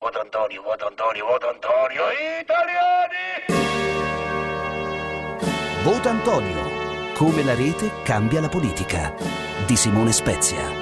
voto Antonio, voto Antonio, voto Antonio, italiani! Vota Antonio. Come la rete cambia la politica. Di Simone Spezia.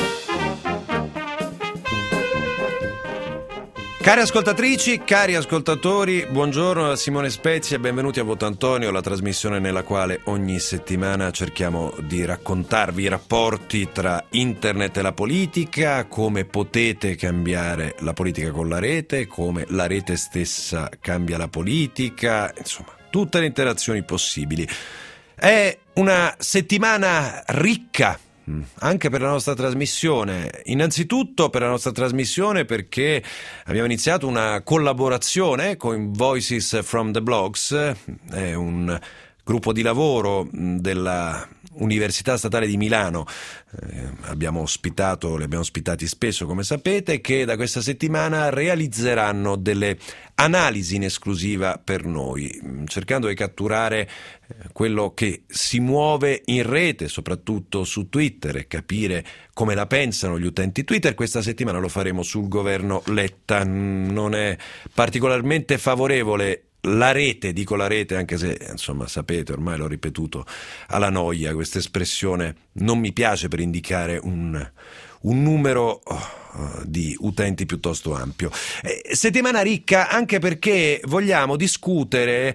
Cari ascoltatrici, cari ascoltatori, buongiorno da Simone Spezia e benvenuti a Voto Antonio, la trasmissione nella quale ogni settimana cerchiamo di raccontarvi i rapporti tra internet e la politica, come potete cambiare la politica con la rete, come la rete stessa cambia la politica, insomma, tutte le interazioni possibili. È una settimana ricca anche per la nostra trasmissione, innanzitutto per la nostra trasmissione perché abbiamo iniziato una collaborazione con Voices from the Blogs, è un gruppo di lavoro della Università Statale di Milano, li abbiamo ospitati spesso come sapete, che da questa settimana realizzeranno delle analisi in esclusiva per noi, cercando di catturare quello che si muove in rete, soprattutto su Twitter, e capire come la pensano gli utenti Twitter. Questa settimana lo faremo sul governo Letta. Non è particolarmente favorevole la rete, dico la rete anche se insomma sapete, ormai l'ho ripetuto alla noia, questa espressione non mi piace per indicare un numero di utenti piuttosto ampio. Settimana ricca anche perché vogliamo discutere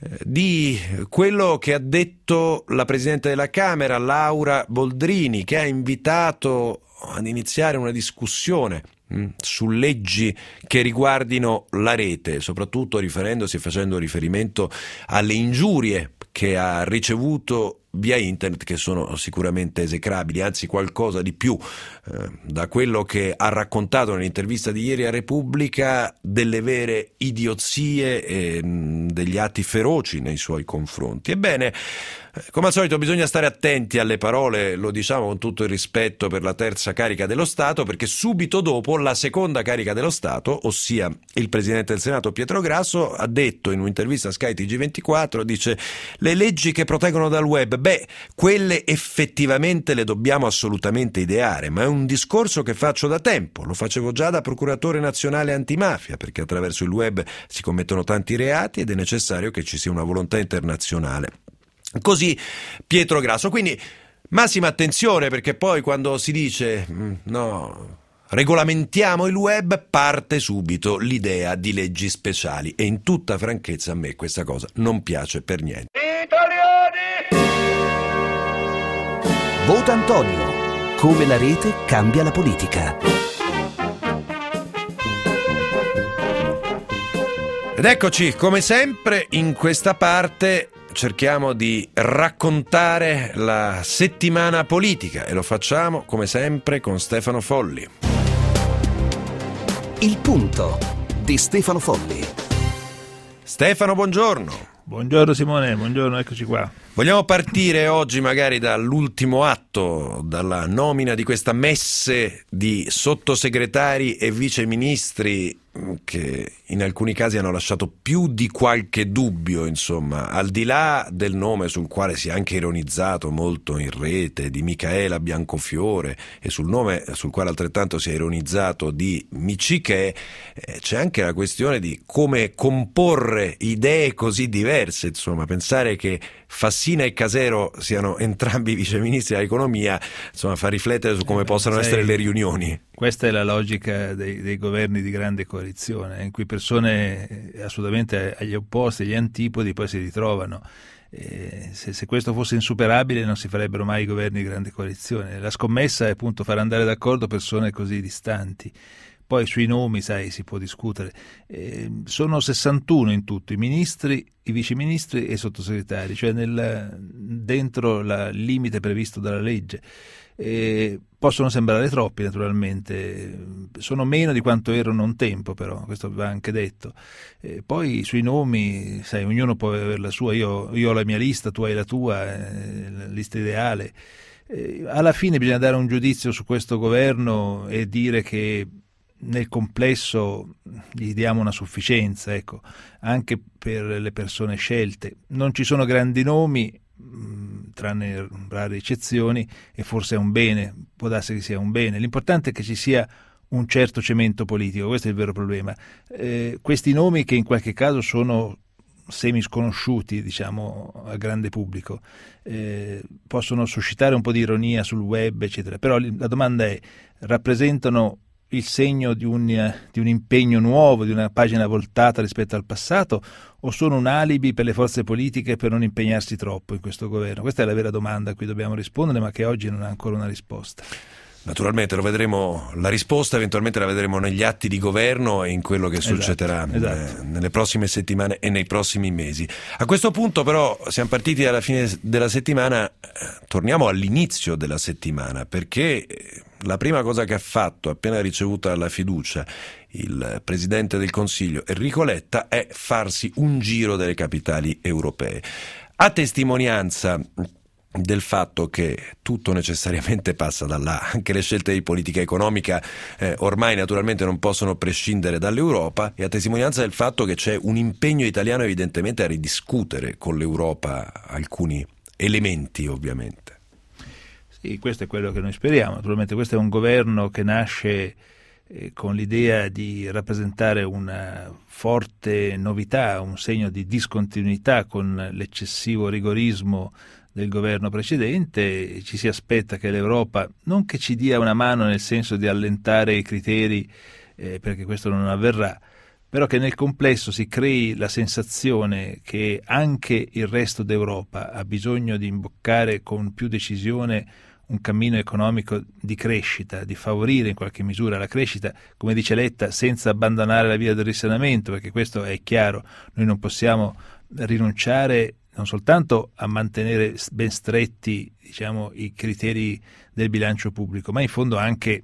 di quello che ha detto la Presidente della Camera, Laura Boldrini, che ha invitato ad iniziare una discussione su leggi che riguardino la rete, soprattutto riferendosi e facendo riferimento alle ingiurie che ha ricevuto via internet, che sono sicuramente esecrabili, anzi qualcosa di più, da quello che ha raccontato nell'intervista di ieri a Repubblica, delle vere idiozie e degli atti feroci nei suoi confronti. Ebbene, come al solito bisogna stare attenti alle parole, lo diciamo con tutto il rispetto per la terza carica dello Stato, perché subito dopo la seconda carica dello Stato, ossia il Presidente del Senato Pietro Grasso, ha detto in un'intervista a Sky TG24, dice: le leggi che proteggono dal web, quelle effettivamente le dobbiamo assolutamente ideare, ma è un discorso che faccio da tempo, lo facevo già da procuratore nazionale antimafia, perché attraverso il web si commettono tanti reati ed è necessario che ci sia una volontà internazionale. Così Pietro Grasso. Quindi massima attenzione, perché poi quando si dice no, regolamentiamo il web, parte subito l'idea di leggi speciali, e in tutta franchezza a me questa cosa non piace per niente. Vota Antonio. Come la rete cambia la politica. Ed eccoci, come sempre, in questa parte cerchiamo di raccontare la settimana politica e lo facciamo, come sempre, con Stefano Folli. Il punto di Stefano Folli. Stefano, buongiorno. Buongiorno Simone, buongiorno, eccoci qua. Vogliamo partire oggi magari dall'ultimo atto, dalla nomina di questa messe di sottosegretari e viceministri che in alcuni casi hanno lasciato più di qualche dubbio, insomma, al di là del nome sul quale si è anche ironizzato molto in rete, di Micaela Biancofiore, e sul nome sul quale altrettanto si è ironizzato di Miccichè, c'è anche la questione di come comporre idee così diverse, insomma, pensare che Fassina e Casero siano entrambi viceministri dell'economia, insomma, fa riflettere su come possano essere le riunioni. Questa è la logica dei governi di grande coalizione, in cui persone assolutamente agli opposti, agli antipodi, poi si ritrovano. Se questo fosse insuperabile non si farebbero mai i governi di grande coalizione. La scommessa è appunto far andare d'accordo persone così distanti. Poi sui nomi, sai, si può discutere. Sono 61 in tutto, i ministri, i viceministri e i sottosegretari, cioè dentro il limite previsto dalla legge. Possono sembrare troppi, naturalmente, sono meno di quanto erano un tempo, però questo va anche detto. Poi sui nomi, sai, ognuno può avere la sua, io ho la mia lista, tu hai la tua, la lista ideale. Alla fine bisogna dare un giudizio su questo governo e dire che nel complesso gli diamo una sufficienza, ecco, anche per le persone scelte. Non ci sono grandi nomi, tranne rare eccezioni, e forse è un bene, può darsi che sia un bene. L'importante è che ci sia un certo cemento politico, questo è il vero problema. Questi nomi che in qualche caso sono semi sconosciuti, diciamo, al grande pubblico, possono suscitare un po' di ironia sul web, eccetera, però la domanda è: rappresentano il segno di un impegno nuovo, di una pagina voltata rispetto al passato, o sono un alibi per le forze politiche per non impegnarsi troppo in questo governo? Questa è la vera domanda a cui dobbiamo rispondere, ma che oggi non ha ancora una risposta. Naturalmente lo vedremo, la risposta eventualmente la vedremo negli atti di governo e in quello che succederà nelle prossime settimane e nei prossimi mesi. A questo punto però siamo partiti dalla fine della settimana, torniamo all'inizio della settimana, perché la prima cosa che ha fatto appena ricevuta la fiducia il Presidente del Consiglio Enrico Letta è farsi un giro delle capitali europee, a testimonianza del fatto che tutto necessariamente passa da là, anche le scelte di politica economica ormai naturalmente non possono prescindere dall'Europa, e a testimonianza del fatto che c'è un impegno italiano evidentemente a ridiscutere con l'Europa alcuni elementi, ovviamente. Sì, questo è quello che noi speriamo. Naturalmente questo è un governo che nasce con l'idea di rappresentare una forte novità, un segno di discontinuità con l'eccessivo rigorismo del governo precedente. Ci si aspetta che l'Europa non che ci dia una mano nel senso di allentare i criteri, perché questo non avverrà, però che nel complesso si crei la sensazione che anche il resto d'Europa ha bisogno di imboccare con più decisione un cammino economico di crescita, di favorire in qualche misura la crescita, come dice Letta, senza abbandonare la via del risanamento, perché questo è chiaro, noi non possiamo rinunciare non soltanto a mantenere ben stretti, diciamo, i criteri del bilancio pubblico, ma in fondo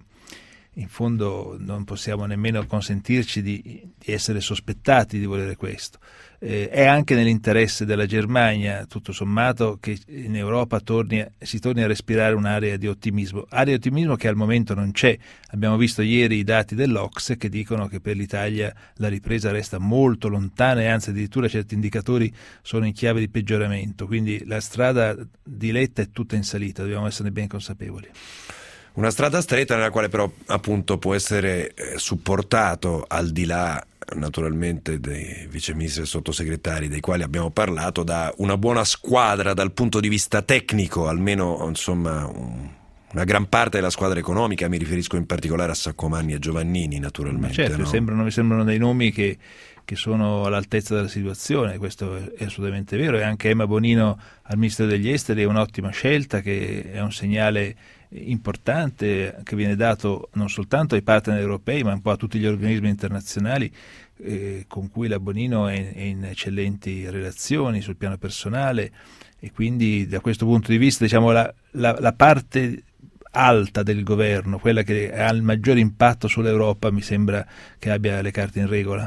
non possiamo nemmeno consentirci di essere sospettati di volere questo. È anche nell'interesse della Germania, tutto sommato, che in Europa si torni a respirare un'area di ottimismo che al momento non c'è. Abbiamo visto ieri i dati dell'Ocse che dicono che per l'Italia la ripresa resta molto lontana, e anzi addirittura certi indicatori sono in chiave di peggioramento, quindi la strada di Letta è tutta in salita, dobbiamo esserne ben consapevoli. Una strada stretta nella quale però appunto può essere supportato, al di là naturalmente dei viceministri e sottosegretari dei quali abbiamo parlato, da una buona squadra dal punto di vista tecnico, almeno insomma una gran parte della squadra economica. Mi riferisco in particolare a Saccomanni e Giovannini, naturalmente. Ma certo, no? mi sembrano dei nomi che sono all'altezza della situazione, questo è assolutamente vero, e anche Emma Bonino al Ministero degli Esteri è un'ottima scelta, che è un segnale importante che viene dato non soltanto ai partner europei ma un po' a tutti gli organismi internazionali con cui la Bonino è in eccellenti relazioni sul piano personale, e quindi da questo punto di vista, diciamo, la parte alta del governo, quella che ha il maggior impatto sull'Europa, mi sembra che abbia le carte in regola.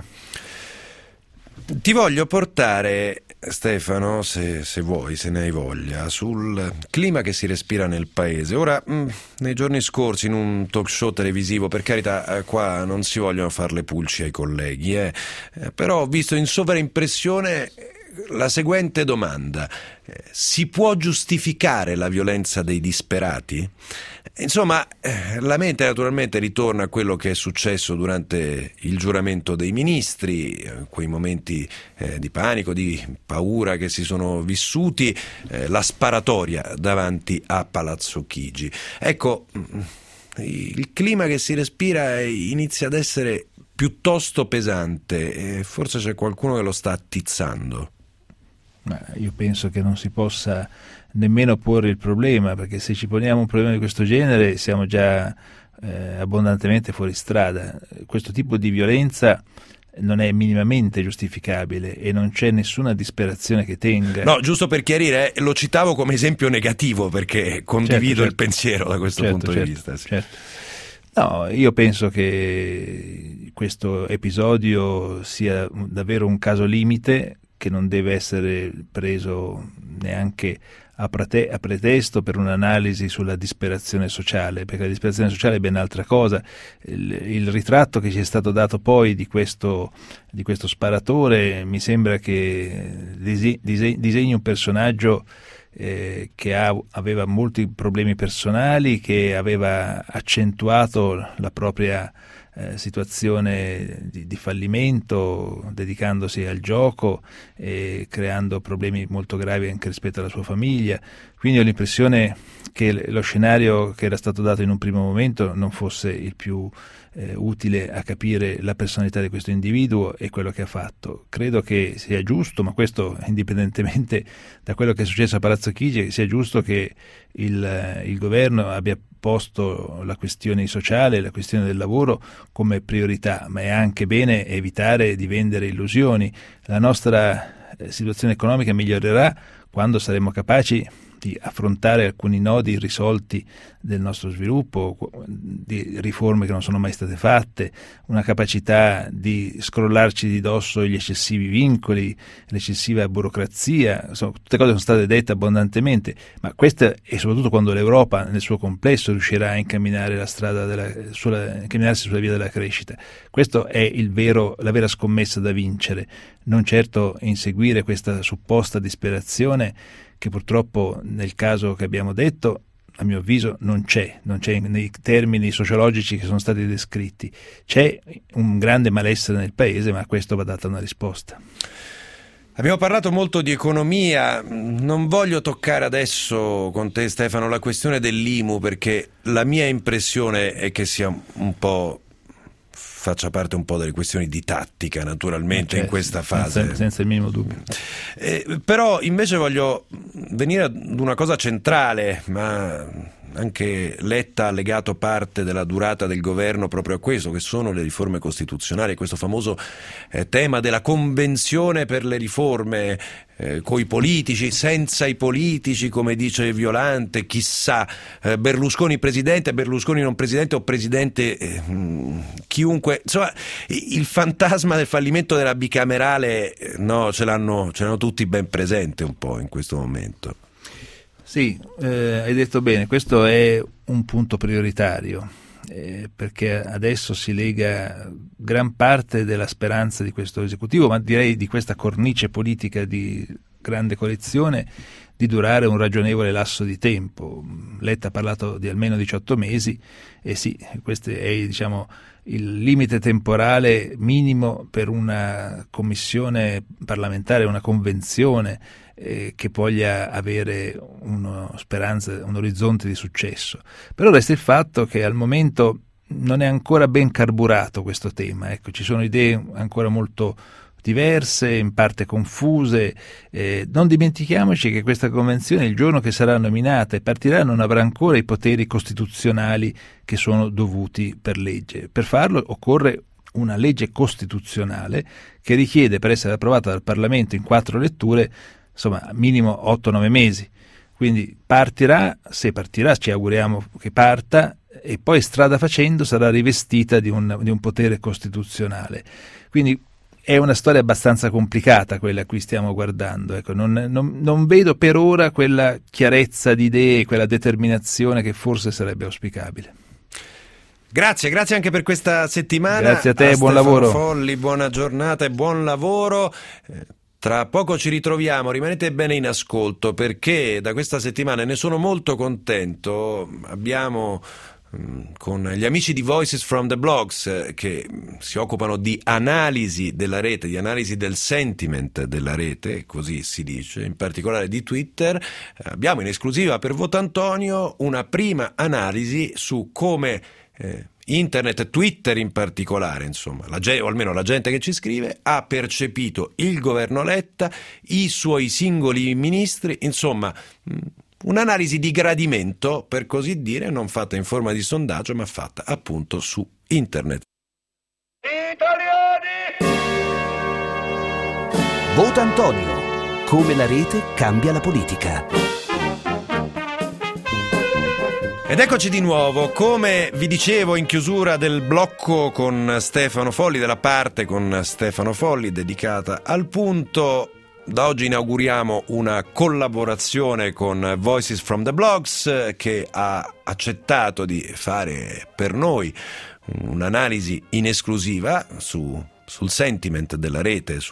Ti voglio portare, Stefano, se vuoi, se ne hai voglia, sul clima che si respira nel paese. Ora, nei giorni scorsi, in un talk show televisivo, per carità, qua non si vogliono fare le pulci ai colleghi, però ho visto in sovraimpressione la seguente domanda: si può giustificare la violenza dei disperati? Insomma, la mente naturalmente ritorna a quello che è successo durante il giuramento dei ministri, quei momenti di panico, di paura che si sono vissuti, la sparatoria davanti a Palazzo Chigi. Ecco, il clima che si respira inizia ad essere piuttosto pesante, e forse c'è qualcuno che lo sta attizzando. Ma io penso che non si possa nemmeno porre il problema, perché se ci poniamo un problema di questo genere siamo già abbondantemente fuori strada. Questo tipo di violenza non è minimamente giustificabile e non c'è nessuna disperazione che tenga. No, giusto per chiarire, lo citavo come esempio negativo, perché condivido il pensiero da questo punto di vista. Sì. Certo. No, io penso che questo episodio sia davvero un caso limite, che non deve essere preso neanche a pretesto per un'analisi sulla disperazione sociale, perché la disperazione sociale è ben altra cosa. Il ritratto che ci è stato dato poi di questo sparatore mi sembra che disegni un personaggio che aveva molti problemi personali, che aveva accentuato la propria situazione di fallimento, dedicandosi al gioco e creando problemi molto gravi anche rispetto alla sua famiglia. Quindi ho l'impressione che lo scenario che era stato dato in un primo momento non fosse il più utile a capire la personalità di questo individuo e quello che ha fatto. Credo che sia giusto, ma questo indipendentemente da quello che è successo a Palazzo Chigi, sia giusto che il governo abbia posto la questione sociale, la questione del lavoro come priorità, ma è anche bene evitare di vendere illusioni. La nostra situazione economica migliorerà quando saremo capaci di affrontare alcuni nodi irrisolti del nostro sviluppo, di riforme che non sono mai state fatte, una capacità di scrollarci di dosso gli eccessivi vincoli, l'eccessiva burocrazia, insomma, tutte cose sono state dette abbondantemente, ma questo è soprattutto quando l'Europa nel suo complesso riuscirà a incamminare la strada incamminarsi sulla via della crescita. Questo è la vera scommessa da vincere, non certo inseguire questa supposta disperazione che purtroppo nel caso che abbiamo detto, a mio avviso, non c'è nei termini sociologici che sono stati descritti. C'è un grande malessere nel paese, ma a questo va data una risposta. Abbiamo parlato molto di economia, non voglio toccare adesso con te, Stefano, la questione dell'IMU, perché la mia impressione è che sia un po'... faccia parte un po' delle questioni di tattica, naturalmente, in questa fase. Senza il minimo dubbio. Però invece voglio venire ad una cosa centrale, ma anche Letta ha legato parte della durata del governo proprio a questo, che sono le riforme costituzionali, questo famoso tema della convenzione per le riforme coi politici, senza i politici, come dice Violante, chissà, Berlusconi presidente, Berlusconi non presidente o presidente chiunque, insomma il fantasma del fallimento della bicamerale no, ce l'hanno tutti ben presente un po' in questo momento. Sì, hai detto bene, questo è un punto prioritario, perché adesso si lega gran parte della speranza di questo esecutivo, ma direi di questa cornice politica di grande coalizione, di durare un ragionevole lasso di tempo. Letta ha parlato di almeno 18 mesi e sì, questo è il limite temporale minimo per una commissione parlamentare, una convenzione che voglia avere una speranza, un orizzonte di successo. Però resta il fatto che al momento non è ancora ben carburato questo tema, ecco, ci sono idee ancora molto diverse, in parte confuse. Non dimentichiamoci che questa convenzione, il giorno che sarà nominata e partirà, non avrà ancora i poteri costituzionali che sono dovuti per legge. Per farlo occorre una legge costituzionale che richiede, per essere approvata dal Parlamento in 4 letture, insomma minimo 8-9 mesi. Quindi partirà, se partirà ci auguriamo che parta, e poi strada facendo sarà rivestita di un potere costituzionale. Quindi è una storia abbastanza complicata quella a cui stiamo guardando, ecco, non vedo per ora quella chiarezza di idee, quella determinazione che forse sarebbe auspicabile. Grazie anche per questa settimana. Grazie a te, buon lavoro. Folli, buona giornata e buon lavoro. Tra poco ci ritroviamo, rimanete bene in ascolto, perché da questa settimana, e ne sono molto contento, abbiamo con gli amici di Voices from the Blogs che si occupano di analisi della rete, di analisi del sentiment della rete, così si dice, in particolare di Twitter. Abbiamo in esclusiva per Votantonio una prima analisi su come Internet, Twitter in particolare, insomma, o almeno la gente che ci scrive, ha percepito il governo Letta, i suoi singoli ministri, insomma un'analisi di gradimento, per così dire, non fatta in forma di sondaggio, ma fatta appunto su Internet. Italiani! Votantonio. Come la rete cambia la politica. Ed eccoci di nuovo, come vi dicevo in chiusura del blocco con Stefano Folli, della parte con Stefano Folli dedicata al punto. Da oggi inauguriamo una collaborazione con Voices from the Blogs, che ha accettato di fare per noi un'analisi in esclusiva sul sentiment della rete, su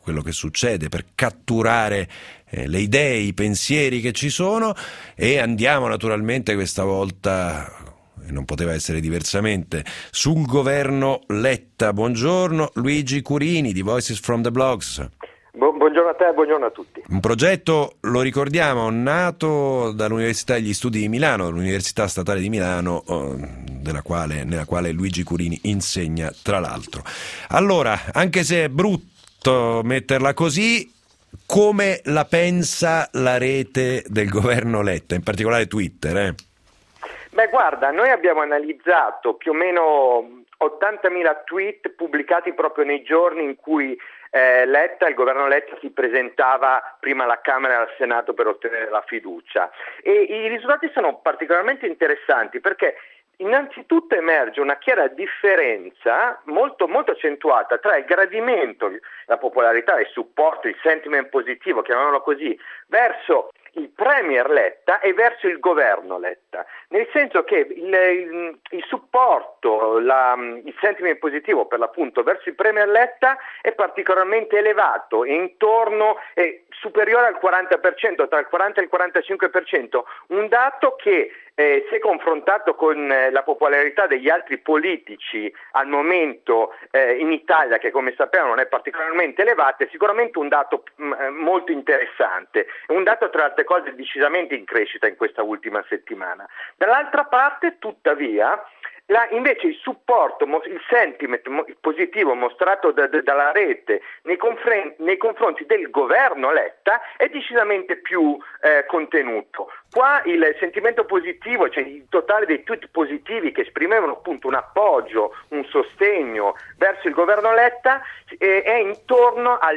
quello che succede, per catturare le idee, i pensieri che ci sono, e andiamo naturalmente questa volta, e non poteva essere diversamente, sul governo Letta. Buongiorno Luigi Curini di Voices from the Blogs. Buongiorno a te e buongiorno a tutti. Un progetto, lo ricordiamo, nato dall'Università degli Studi di Milano, l'Università Statale di Milano, nella quale Luigi Curini insegna, tra l'altro. Allora, anche se è brutto metterla così, come la pensa la rete del governo Letta, in particolare Twitter? Beh, guarda, noi abbiamo analizzato più o meno 80.000 tweet pubblicati proprio nei giorni in cui il governo Letta si presentava prima alla Camera e al Senato per ottenere la fiducia, e i risultati sono particolarmente interessanti perché innanzitutto emerge una chiara differenza molto, molto accentuata tra il gradimento, la popolarità, il supporto, il sentiment positivo, chiamiamolo così, verso il Premier Letta e verso il governo Letta, nel senso che il supporto, il sentiment positivo per l'appunto verso il Premier Letta è particolarmente elevato, è superiore al 40%, tra il 40 e il 45%, un dato che se confrontato con la popolarità degli altri politici al momento in Italia, che come sappiamo non è particolarmente elevata, è sicuramente un dato molto interessante, un dato tra le altre cose decisamente in crescita in questa ultima settimana. Dall'altra parte, tuttavia, invece il supporto, il sentiment positivo mostrato dalla rete nei confronti del governo Letta è decisamente più contenuto. Qua il sentimento positivo, cioè il totale dei tweet positivi che esprimevano appunto un appoggio, un sostegno verso il governo Letta è intorno al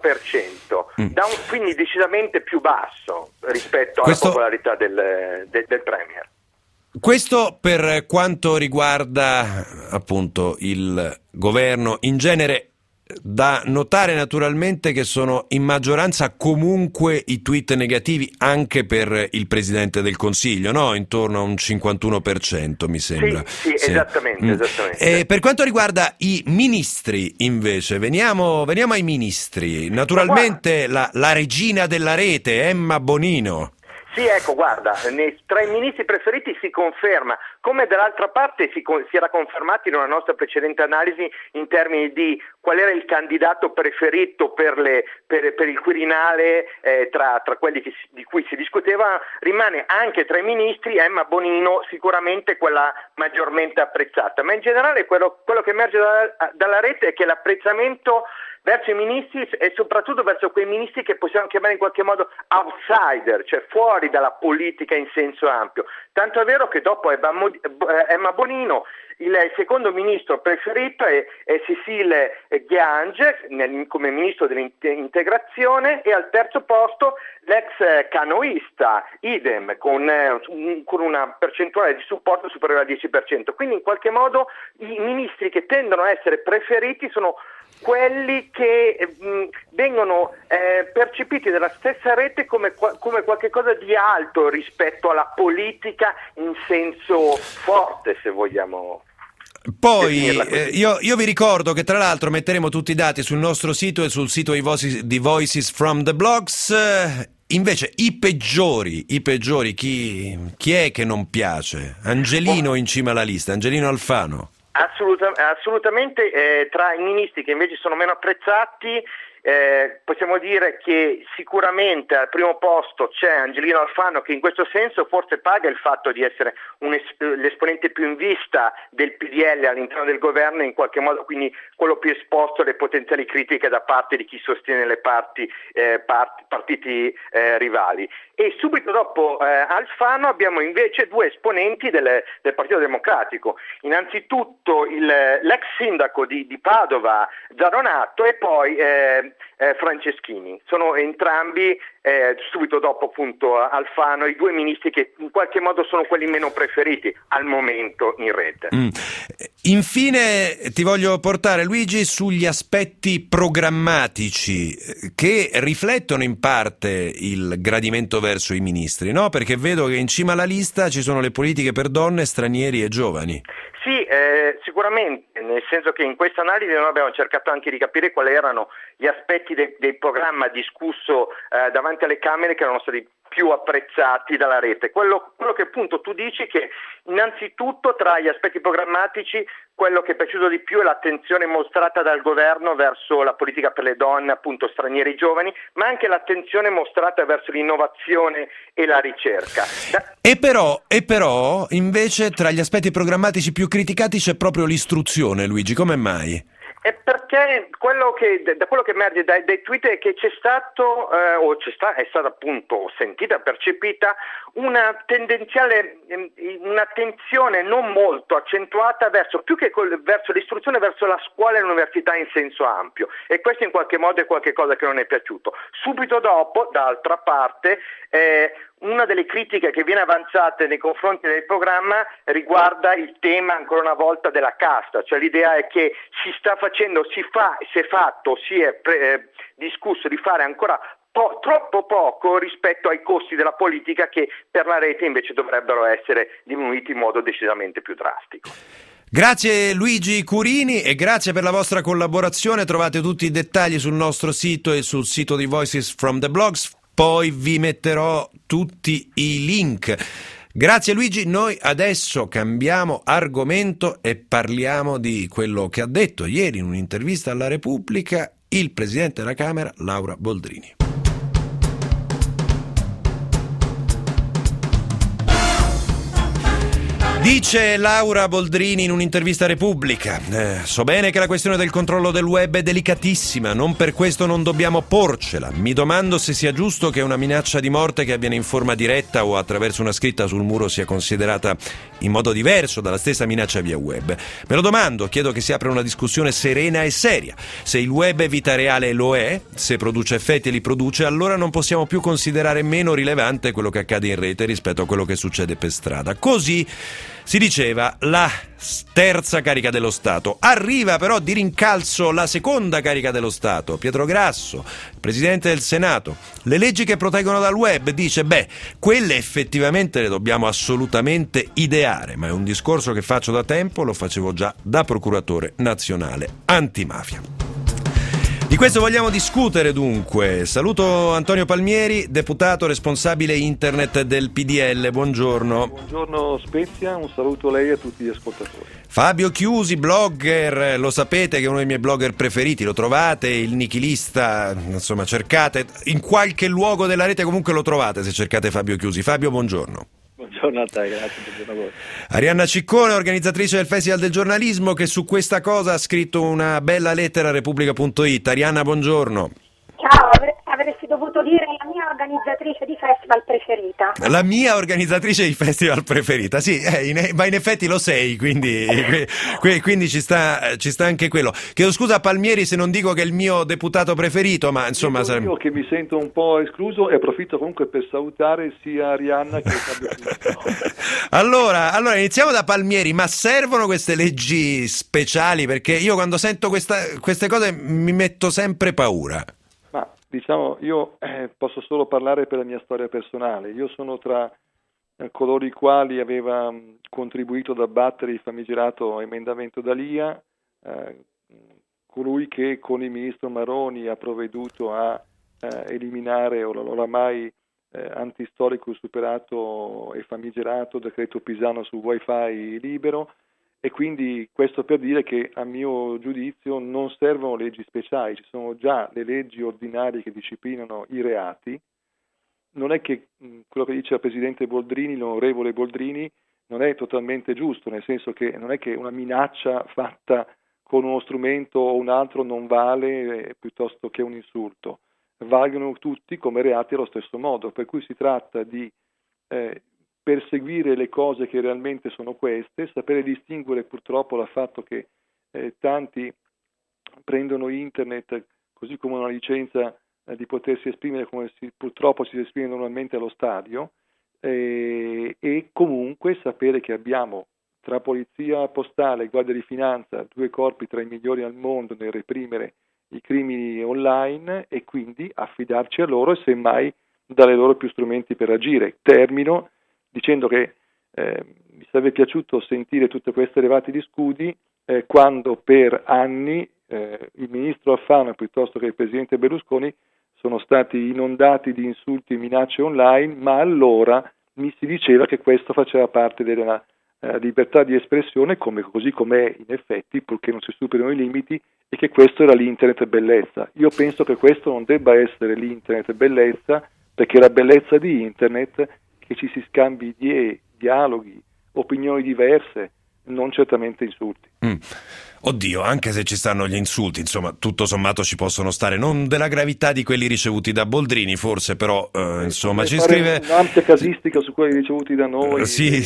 30%, quindi decisamente più basso rispetto alla popolarità del Premier. Questo per quanto riguarda appunto il governo in genere. Da notare naturalmente che sono in maggioranza comunque i tweet negativi anche per il Presidente del Consiglio, no? Intorno a un 51% mi sembra. Sì, esattamente. E per quanto riguarda i ministri invece, veniamo ai ministri. Naturalmente la regina della rete, Emma Bonino. Sì, ecco, guarda, tra i ministri preferiti si conferma, come dall'altra parte si era confermato in una nostra precedente analisi in termini di qual era il candidato preferito per il Quirinale tra quelli di cui si discuteva, rimane anche tra i ministri Emma Bonino sicuramente quella maggiormente apprezzata, ma in generale quello che emerge dalla rete è che l'apprezzamento verso i ministri e soprattutto verso quei ministri che possiamo chiamare in qualche modo outsider, cioè fuori dalla politica in senso ampio. Tanto è vero che dopo Emma Bonino il secondo ministro preferito è Cécile Ghiange come ministro dell'integrazione, e al terzo posto l'ex canoista, idem, con una percentuale di supporto superiore al 10%. Quindi in qualche modo i ministri che tendono a essere preferiti sono quelli che vengono percepiti dalla stessa rete come qualche cosa di alto rispetto alla politica in senso forte, se vogliamo. Poi io vi ricordo che tra l'altro metteremo tutti i dati sul nostro sito e sul sito di Voices from the Blogs. Invece i peggiori, chi è che non piace? Angelino in cima alla lista, Angelino Alfano. Assolutamente, tra i ministri che invece sono meno apprezzati possiamo dire che sicuramente al primo posto c'è Angelino Alfano, che in questo senso forse paga il fatto di essere l'esponente più in vista del PDL all'interno del governo, in qualche modo quindi quello più esposto alle potenziali critiche da parte di chi sostiene le partiti rivali. E subito dopo Alfano abbiamo invece due esponenti del Partito Democratico, innanzitutto l'ex sindaco di Padova Zanonato e poi Franceschini. Sono entrambi subito dopo appunto Alfano i due ministri che in qualche modo sono quelli meno preferiti al momento in rete. Infine ti voglio portare, Luigi, sugli aspetti programmatici che riflettono in parte il gradimento verso i ministri, no? Perché vedo che in cima alla lista ci sono le politiche per donne, stranieri e giovani. Sì, sicuramente, nel senso che in questa analisi noi abbiamo cercato anche di capire quali erano gli aspetti del programma discusso davanti alle Camere che erano stati più apprezzati dalla rete. Quello che appunto tu dici, che innanzitutto tra gli aspetti programmatici quello che è piaciuto di più è l'attenzione mostrata dal governo verso la politica per le donne, appunto stranieri e giovani, ma anche l'attenzione mostrata verso l'innovazione e la ricerca. E però invece tra gli aspetti programmatici più criticati c'è proprio l'istruzione, Luigi, come mai? È perché da quello che emerge dai tweet è che è stata appunto sentita, percepita una tendenziale, un'attenzione non molto accentuata verso, più che verso l'istruzione, verso la scuola e l'università in senso ampio, e questo in qualche modo è qualche cosa che non è piaciuto. Subito dopo, d'altra parte, una delle critiche che viene avanzata nei confronti del programma riguarda il tema ancora una volta della casta, cioè l'idea è che si è discusso di fare ancora troppo poco rispetto ai costi della politica, che per la rete invece dovrebbero essere diminuiti in modo decisamente più drastico. Grazie Luigi Curini e grazie per la vostra collaborazione. Trovate tutti i dettagli sul nostro sito e sul sito di Voices from the Blogs. Poi vi metterò tutti i link. Grazie Luigi, noi adesso cambiamo argomento e parliamo di quello che ha detto ieri in un'intervista alla Repubblica il Presidente della Camera, Laura Boldrini. Dice Laura Boldrini in un'intervista a Repubblica: so bene che la questione del controllo del web è delicatissima, non per questo non dobbiamo porcela. Mi domando se sia giusto che una minaccia di morte che avviene in forma diretta o attraverso una scritta sul muro sia considerata in modo diverso dalla stessa minaccia via web. Me lo domando, chiedo che si apra una discussione serena e seria. Se il web è vita reale, lo è, se produce effetti e li produce, allora non possiamo più considerare meno rilevante quello che accade in rete rispetto a quello che succede per strada. Così si diceva la terza carica dello Stato. Arriva però di rincalzo la seconda carica dello Stato, Pietro Grasso, Presidente del Senato. Le leggi che proteggono dal web, dice, quelle effettivamente le dobbiamo assolutamente ideare, ma è un discorso che faccio da tempo, lo facevo già da procuratore nazionale antimafia. Di questo vogliamo discutere dunque. Saluto Antonio Palmieri, deputato responsabile internet del PDL. Buongiorno. Buongiorno Spezia, un saluto a lei e a tutti gli ascoltatori. Fabio Chiusi, blogger, lo sapete che è uno dei miei blogger preferiti, lo trovate, il nichilista, insomma cercate, in qualche luogo della rete comunque lo trovate se cercate Fabio Chiusi. Fabio, buongiorno. Buongiorno a te, grazie, buongiorno a voi. Arianna Ciccone, organizzatrice del Festival del Giornalismo, che su questa cosa ha scritto una bella lettera a Repubblica.it. Arianna, buongiorno. Ciao, avresti dovuto dire la mia organizzatrice di festival preferita. La mia organizzatrice di festival preferita, sì, ma in effetti lo sei, quindi ci sta anche quello. Chiedo scusa a Palmieri se non dico che è il mio deputato preferito, ma insomma... Io che mi sento un po' escluso e approfitto comunque per salutare sia Arianna che Fabio. Allora, iniziamo da Palmieri, ma servono queste leggi speciali? Perché io quando sento queste cose mi metto sempre paura. Diciamo, io posso solo parlare per la mia storia personale. Io sono tra coloro i quali aveva contribuito ad abbattere il famigerato emendamento D'Alia, colui che con il ministro Maroni ha provveduto a eliminare oramai antistorico superato e famigerato decreto Pisano su wifi libero. E quindi questo per dire che a mio giudizio non servono leggi speciali, ci sono già le leggi ordinarie che disciplinano i reati. Non è che quello che dice il Presidente Boldrini, l'onorevole Boldrini, non è totalmente giusto, nel senso che non è che una minaccia fatta con uno strumento o un altro non vale piuttosto che un insulto. Valgono tutti come reati allo stesso modo, per cui si tratta di perseguire le cose che realmente sono queste, sapere distinguere purtroppo dal fatto che tanti prendono internet così come una licenza di potersi esprimere come purtroppo si esprime normalmente allo stadio, e comunque sapere che abbiamo tra polizia postale e guardia di finanza 2 corpi tra i migliori al mondo nel reprimere i crimini online e quindi affidarci a loro e semmai dare loro più strumenti per agire. Termino dicendo che mi sarebbe piaciuto sentire tutte queste levate di scudi quando per anni il ministro Alfano piuttosto che il presidente Berlusconi sono stati inondati di insulti e minacce online, ma allora mi si diceva che questo faceva parte della libertà di espressione, così com'è in effetti, purché non si superino i limiti, e che questo era l'internet bellezza. Io penso che questo non debba essere l'internet bellezza, perché la bellezza di internet è che ci si scambi dialoghi, opinioni diverse, non certamente insulti. Oddio, anche se ci stanno gli insulti, insomma, tutto sommato ci possono stare, non della gravità di quelli ricevuti da Boldrini, forse, però, insomma, ci scrive un'ampia casistica su quelli ricevuti da noi. Sì,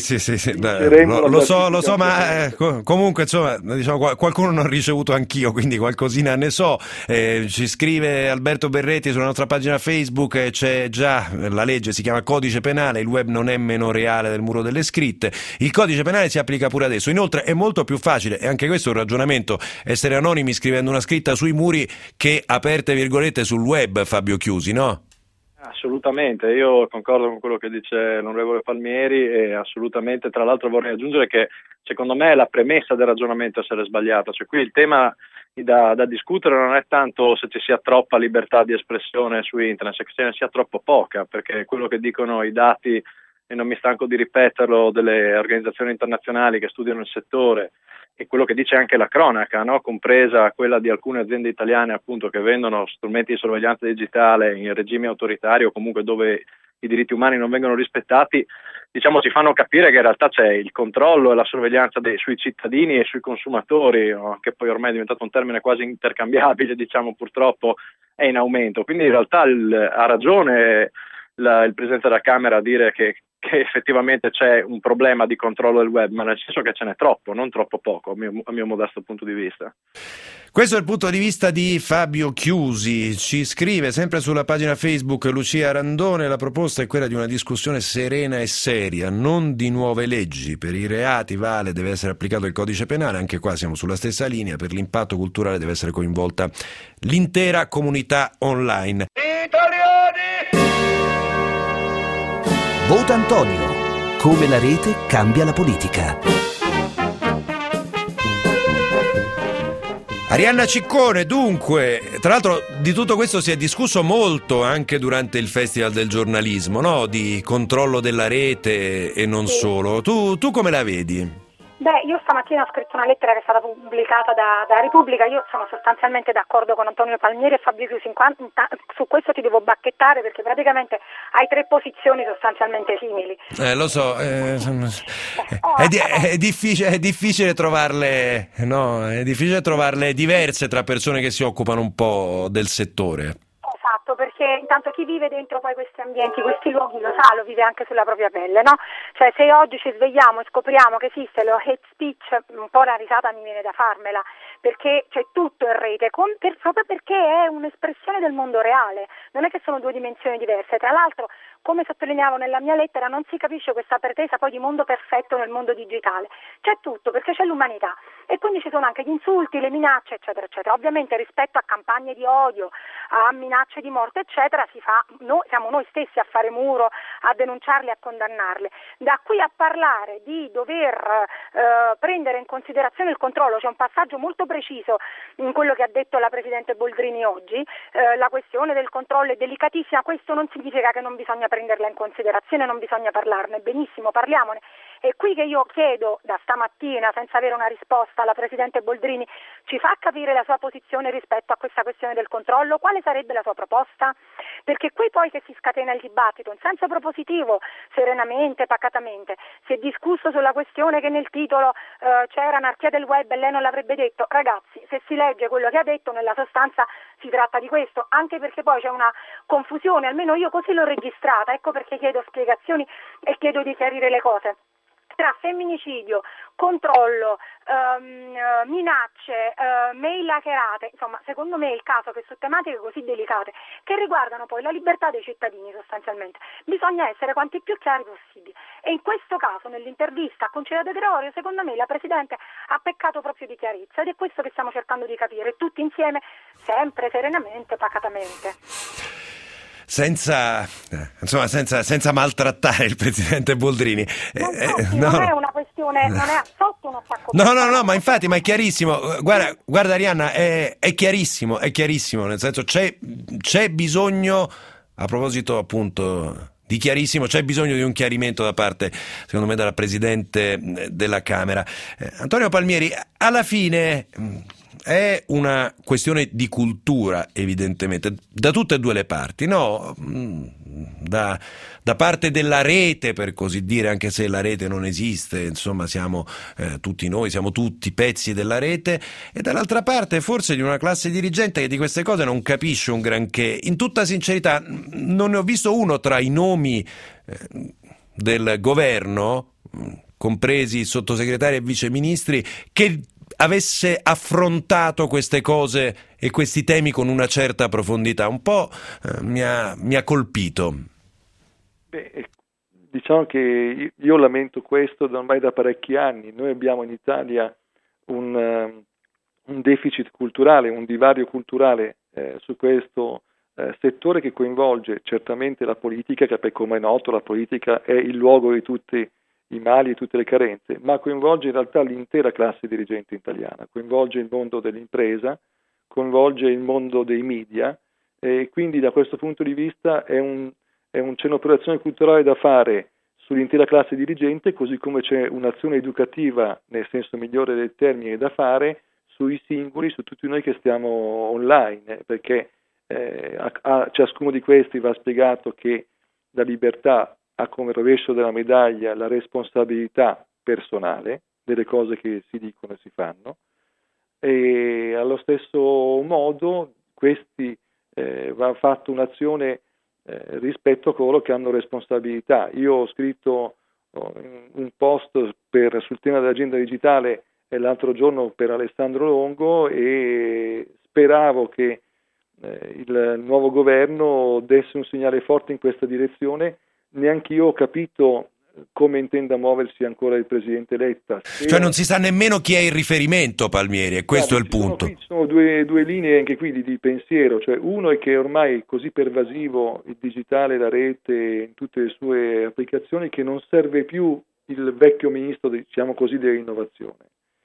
lo so, ma comunque, insomma, diciamo, qualcuno non ho ricevuto anch'io, quindi qualcosina ne so. Ci scrive Alberto Berretti sulla nostra pagina Facebook, c'è già la legge, si chiama Codice Penale, il web non è meno reale del muro delle scritte, il Codice Penale si applica pure adesso. Inoltre è molto più facile, e anche questo è un ragionamento, essere anonimi scrivendo una scritta sui muri che, aperte virgolette, sul web, Fabio Chiusi, no? Assolutamente, io concordo con quello che dice l'onorevole Palmieri, e assolutamente, tra l'altro vorrei aggiungere che secondo me è la premessa del ragionamento essere sbagliata, cioè qui il tema da discutere non è tanto se ci sia troppa libertà di espressione su internet, se ce ne sia troppo poca, perché quello che dicono i dati, e non mi stanco di ripeterlo, delle organizzazioni internazionali che studiano il settore, e quello che dice anche la cronaca, no? Compresa quella di alcune aziende italiane, appunto, che vendono strumenti di sorveglianza digitale in regimi autoritari o comunque dove i diritti umani non vengono rispettati, diciamo, ci fanno capire che in realtà c'è il controllo e la sorveglianza sui cittadini e sui consumatori, che poi ormai è diventato un termine quasi intercambiabile, diciamo, purtroppo è in aumento. Quindi in realtà ha ragione il Presidente della Camera a dire che effettivamente c'è un problema di controllo del web, ma nel senso che ce n'è troppo, non troppo poco, a mio modesto punto di vista. Questo è il punto di vista di Fabio Chiusi. Ci scrive sempre sulla pagina Facebook Lucia Randone: la proposta è quella di una discussione serena e seria, non di nuove leggi. Per i reati deve essere applicato il codice penale, anche qua siamo sulla stessa linea. Per l'impatto culturale deve essere coinvolta l'intera comunità online. Vota Antonio. Come la rete cambia la politica. Arianna Ciccone, dunque, tra l'altro di tutto questo si è discusso molto anche durante il Festival del giornalismo, no? Di controllo della rete e non solo. Tu come la vedi? Beh, io stamattina ho scritto una lettera che è stata pubblicata da Repubblica. Io sono sostanzialmente d'accordo con Antonio Palmieri e Fabio Chiusi, su questo ti devo bacchettare, perché praticamente hai tre posizioni sostanzialmente simili. Lo so, è difficile trovarle, no? È difficile trovarle diverse tra persone che si occupano un po' del settore. Esatto, perché intanto chi vive dentro poi questi ambienti, questi luoghi, lo sa, lo vive anche sulla propria pelle, no? Cioè, se oggi ci svegliamo e scopriamo che esiste lo hate speech, un po' la risata mi viene da farmela, perché c'è tutto in rete, proprio perché è un'espressione del mondo reale, non è che sono due dimensioni diverse. Tra l'altro, come sottolineavo nella mia lettera, non si capisce questa pretesa poi di mondo perfetto nel mondo digitale. C'è tutto, perché c'è l'umanità, e quindi ci sono anche gli insulti, le minacce, eccetera, eccetera. Ovviamente rispetto a campagne di odio, a minacce di morte, eccetera, siamo noi stessi a fare muro, a denunciarle, a condannarle. Da qui a parlare di dover prendere in considerazione il controllo, c'è un passaggio molto preciso in quello che ha detto la Presidente Boldrini oggi, la questione del controllo è delicatissima, questo non significa che non bisogna prenderla in considerazione, non bisogna parlarne, benissimo, parliamone. È qui che io chiedo da stamattina, senza avere una risposta, alla Presidente Boldrini, ci fa capire la sua posizione rispetto a questa questione del controllo, quale sarebbe la sua proposta? Perché qui poi che si scatena il dibattito in senso propositivo, serenamente, pacatamente. Si è discusso sulla questione che nel titolo c'era anarchia del web e lei non l'avrebbe detto. Ragazzi, se si legge quello che ha detto, nella sostanza si tratta di questo, anche perché poi c'è una confusione, almeno io così l'ho registrata, ecco perché chiedo spiegazioni e chiedo di chiarire le cose. Tra femminicidio, controllo, minacce, mail hackerate, insomma, secondo me è il caso che su tematiche così delicate, che riguardano poi la libertà dei cittadini sostanzialmente, bisogna essere quanti più chiari possibili. E in questo caso, nell'intervista a Conciliate Gregorio, secondo me la Presidente ha peccato proprio di chiarezza, ed è questo che stiamo cercando di capire, tutti insieme, sempre serenamente, pacatamente. Senza maltrattare il Presidente Boldrini. Non è una questione questione, non è affatto un attacco. No, ma infatti, ma è chiarissimo. Guarda Arianna, è chiarissimo, nel senso c'è bisogno, a proposito appunto di chiarissimo, c'è bisogno di un chiarimento da parte, secondo me, della Presidente della Camera. Antonio Palmieri, alla fine è una questione di cultura, evidentemente, da tutte e due le parti, no? Da parte della rete, per così dire, anche se la rete non esiste, insomma siamo tutti pezzi della rete, e dall'altra parte forse di una classe dirigente che di queste cose non capisce un granché. In tutta sincerità non ne ho visto uno tra i nomi del governo, compresi sottosegretari e viceministri, che avesse affrontato queste cose e questi temi con una certa profondità. Un po' mi ha colpito. Diciamo che io lamento questo ormai da parecchi anni. Noi abbiamo in Italia un deficit culturale, un divario culturale su questo settore, che coinvolge certamente la politica, che come è noto la politica è il luogo di tutti i mali e tutte le carenze, ma coinvolge in realtà l'intera classe dirigente italiana, coinvolge il mondo dell'impresa, coinvolge il mondo dei media, e quindi da questo punto di vista c'è un'operazione culturale da fare sull'intera classe dirigente, così come c'è un'azione educativa, nel senso migliore del termine, da fare sui singoli, su tutti noi che stiamo online, perché a ciascuno di questi va spiegato che la libertà ha come rovescio della medaglia la responsabilità personale delle cose che si dicono e si fanno, e allo stesso modo va fatta un'azione rispetto a coloro che hanno responsabilità. Io ho scritto un post sul tema dell'agenda digitale l'altro giorno per Alessandro Longo, e speravo che il nuovo governo desse un segnale forte in questa direzione. Neanch'io ho capito come intenda muoversi ancora il Presidente Letta. Cioè non si sa nemmeno chi è il riferimento, Palmieri, e questo è il punto. Ci sono due linee anche qui di pensiero, cioè uno è che ormai è così pervasivo il digitale, la rete in tutte le sue applicazioni, che non serve più il vecchio ministro, diciamo così, dell'innovazione,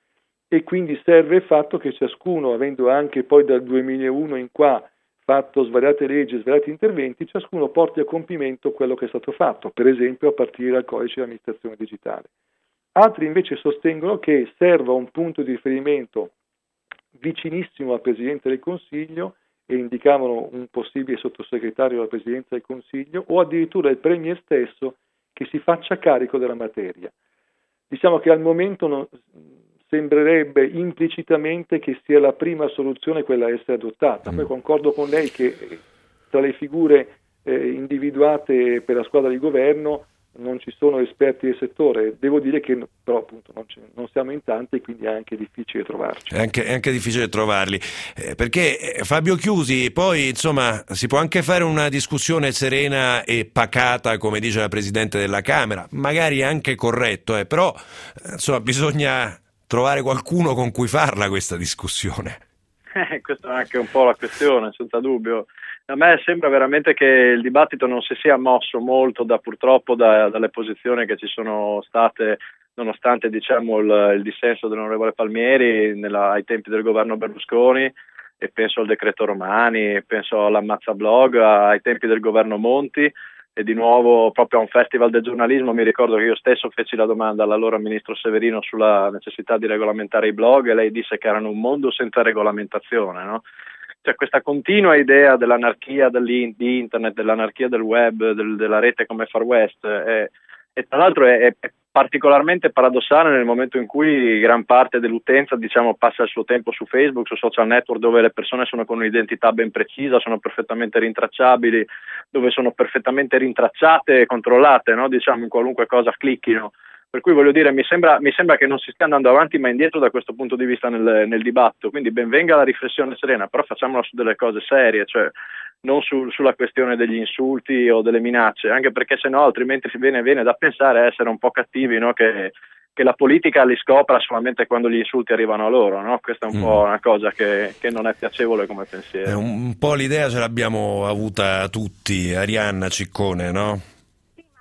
e quindi serve il fatto che ciascuno, avendo anche poi dal 2001 in qua fatto svariate leggi, svariati interventi, ciascuno porti a compimento quello che è stato fatto, per esempio a partire dal codice di amministrazione digitale. Altri invece sostengono che serva un punto di riferimento vicinissimo al Presidente del Consiglio, e indicavano un possibile sottosegretario alla Presidenza del Consiglio, o addirittura il Premier stesso, che si faccia carico della materia. Diciamo che al momento sembrerebbe implicitamente che sia la prima soluzione quella a essere adottata. Poi concordo con lei che tra le figure individuate per la squadra di governo non ci sono esperti del settore. Devo dire che però appunto non siamo in tanti, e quindi è anche difficile trovarci. È anche difficile trovarli, perché Fabio Chiusi, poi insomma si può anche fare una discussione serena e pacata, come dice la Presidente della Camera, magari anche corretto, però insomma bisogna trovare qualcuno con cui farla questa discussione. Questa è anche un po' la questione, senza dubbio. A me sembra veramente che il dibattito non si sia mosso molto purtroppo dalle posizioni che ci sono state, nonostante diciamo il dissenso dell'onorevole Palmieri ai tempi del governo Berlusconi, e penso al decreto Romani, penso all'ammazzablog ai tempi del governo Monti, e di nuovo proprio a un festival del giornalismo mi ricordo che io stesso feci la domanda all'allora ministro Severino sulla necessità di regolamentare i blog, e lei disse che erano un mondo senza regolamentazione, no? Cioè questa continua idea dell'anarchia di internet, dell'anarchia del web, della rete come Far West, e tra l'altro è particolarmente paradossale nel momento in cui gran parte dell'utenza diciamo passa il suo tempo su Facebook, su social network, dove le persone sono con un'identità ben precisa, sono perfettamente rintracciabili, dove sono perfettamente rintracciate e controllate, no? Diciamo in qualunque cosa clicchino. Per cui voglio dire, mi sembra che non si stia andando avanti ma indietro da questo punto di vista nel dibattito, quindi ben venga la riflessione serena, però facciamola su delle cose serie, cioè non sulla questione degli insulti o delle minacce, anche perché sennò altrimenti viene da pensare a essere un po' cattivi, no? Che la politica li scopra solamente quando gli insulti arrivano a loro, no? Questa è un po' una cosa che non è piacevole come pensiero. Un po' l'idea ce l'abbiamo avuta tutti, Arianna Ciccone, no?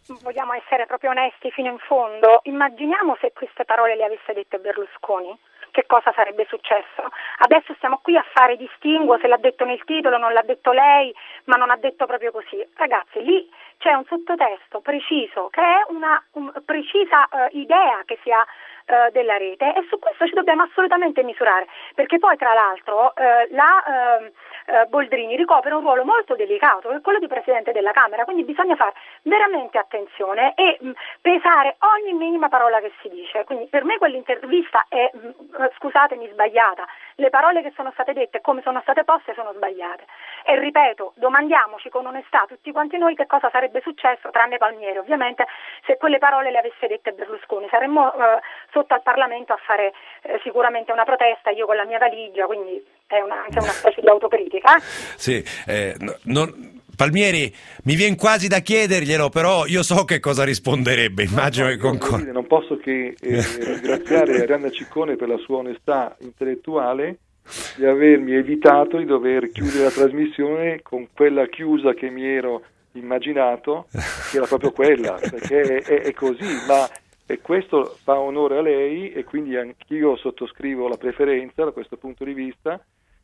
vogliamo essere proprio onesti fino in fondo, immaginiamo se queste parole le avesse dette Berlusconi. Che cosa sarebbe successo? Adesso stiamo qui a fare distinguo se l'ha detto nel titolo, non l'ha detto lei, ma non ha detto proprio così. Ragazzi, lì c'è un sottotesto preciso che è una precisa idea che si ha della rete, e su questo ci dobbiamo assolutamente misurare, perché poi tra l'altro la Boldrini ricopre un ruolo molto delicato, che è quello di Presidente della Camera, quindi bisogna fare veramente attenzione e pesare ogni minima parola che si dice. Quindi per me quell'intervista è, scusatemi, sbagliata, le parole che sono state dette, come sono state poste, sono sbagliate, e ripeto, domandiamoci con onestà tutti quanti noi che cosa sarebbe successo, tranne Palmieri ovviamente, se quelle parole le avesse dette Berlusconi. Saremmo sotto al Parlamento a fare sicuramente una protesta, io con la mia valigia, quindi è anche una specie di autocritica. Sì, Palmieri, mi viene quasi da chiederglielo, però io so che cosa risponderebbe, immagino che concordi. Non posso che ringraziare Arianna Ciccone per la sua onestà intellettuale di avermi evitato di dover chiudere la trasmissione con quella chiusa che mi ero immaginato, che era proprio quella, perché è così, ma e questo fa onore a lei, e quindi anch'io sottoscrivo la preferenza da questo punto di vista,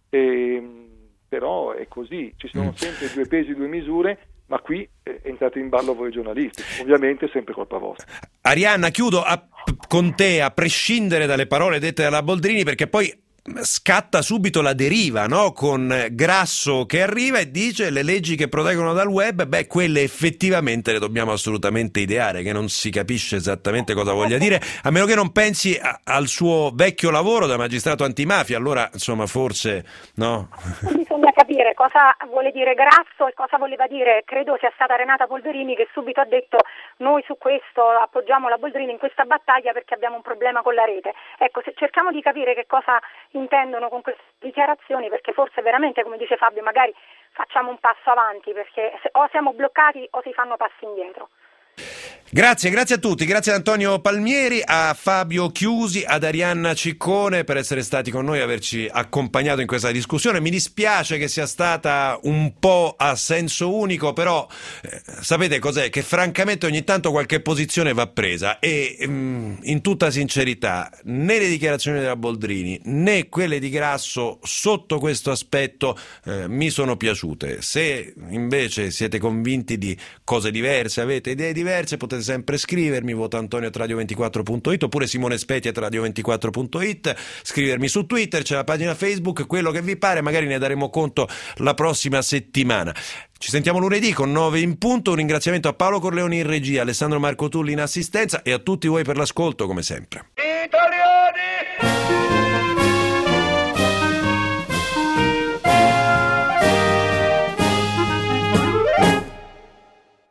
però è così, ci sono sempre due pesi, due misure, ma qui entrate in ballo voi giornalisti, ovviamente sempre colpa vostra. Arianna, chiudo con te, a prescindere dalle parole dette dalla Boldrini, perché poi scatta subito la deriva, no? Con Grasso che arriva e dice: le leggi che proteggono dal web, quelle effettivamente le dobbiamo assolutamente ideare, che non si capisce esattamente cosa voglia dire, a meno che non pensi al suo vecchio lavoro da magistrato antimafia, allora insomma forse no. Bisogna capire cosa vuole dire Grasso e cosa voleva dire, credo sia stata Renata Polverini che subito ha detto: noi su questo appoggiamo la Boldrini in questa battaglia perché abbiamo un problema con la rete. Ecco, se cerchiamo di capire che cosa intendono con queste dichiarazioni, perché forse veramente, come dice Fabio, magari facciamo un passo avanti, perché o siamo bloccati o si fanno passi indietro. Grazie a tutti, grazie ad Antonio Palmieri, a Fabio Chiusi, ad Arianna Ciccone per essere stati con noi e averci accompagnato in questa discussione. Mi dispiace che sia stata un po' a senso unico, però sapete cos'è? Che francamente ogni tanto qualche posizione va presa e in tutta sincerità né le dichiarazioni della Boldrini né quelle di Grasso sotto questo aspetto mi sono piaciute. Se invece siete convinti di cose diverse, avete idee diverse, potete sempre scrivermi, votantonio@radio24.it, oppure Simone Spetti@radio24.it, scrivermi su Twitter, c'è la pagina Facebook, quello che vi pare, magari ne daremo conto la prossima settimana. Ci sentiamo lunedì con 9 in punto. Un ringraziamento a Paolo Corleoni in regia, Alessandro Marco Tulli in assistenza e a tutti voi per l'ascolto come sempre.